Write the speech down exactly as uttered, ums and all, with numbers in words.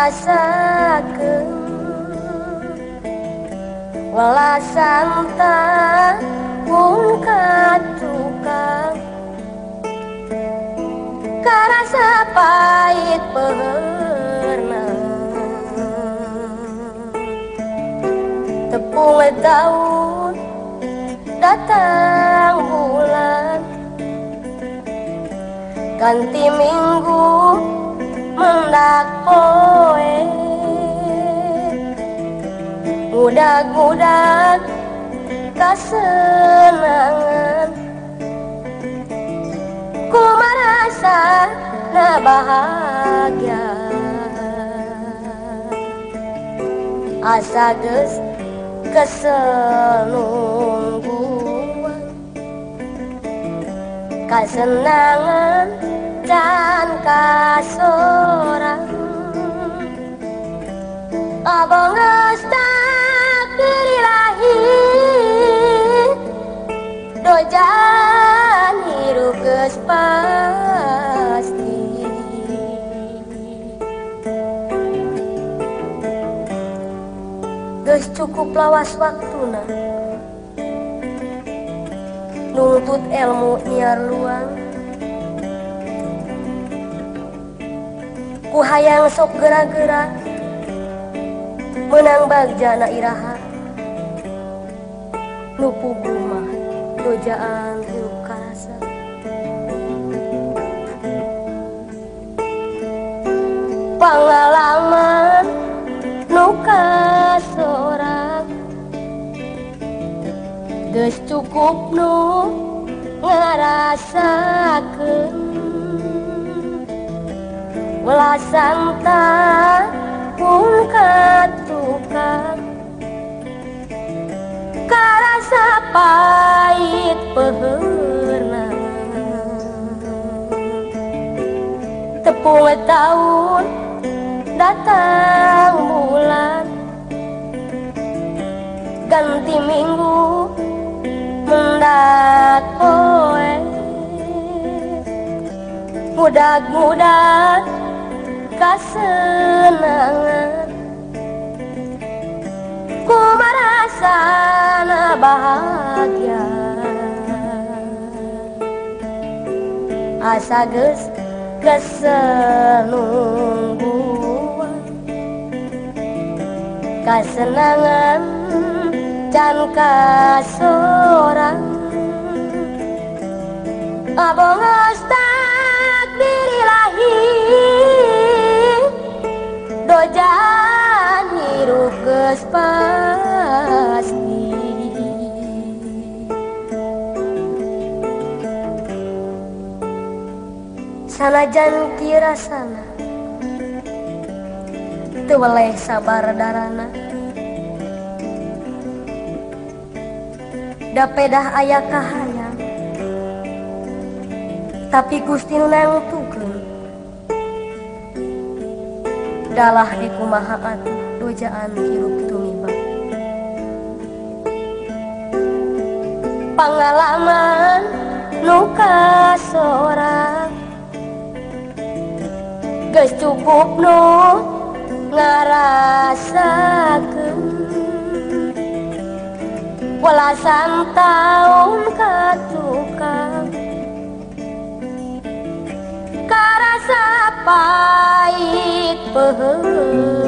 ngarasakeun welasan tahun katukang karasa pahit pernah tepung tahun datang bulan ganti minggu mendak poe mudah-mudah kasenangan ku merasa na bahagia asa geus kesel nungguan kasenangan dan kasorang abang geus takdir ilahi dojan hirup geus pasti geus cukup lawas waktuna nuntut ilmu nyiar luang ku hayang sok gerak-gerak menang bagjana iraha nu pugu mah dojaan hirup karasa pangalaman nu kasorang geus cukup nu ngarasakeun welasan tahun katukang karasa pahit pernah tepung tahun datang bulan ganti minggu mendak poe mudah-mudah kasenangan ku merasa na bahagia asa geus kesel nungguan kasenangan can kasorang abang geus takdir ilahi dojan hirup geus pasti sanajan kieu rasana teu weleh sabar darana da pedah aya kahayang tapi Gusti nu nangtukeun dalah di kumaha atuh dojaan hirup tumiba pangalaman nu kasorang geus cukup nu ngarasakeun welasan taun katukang karasa pahit peuheung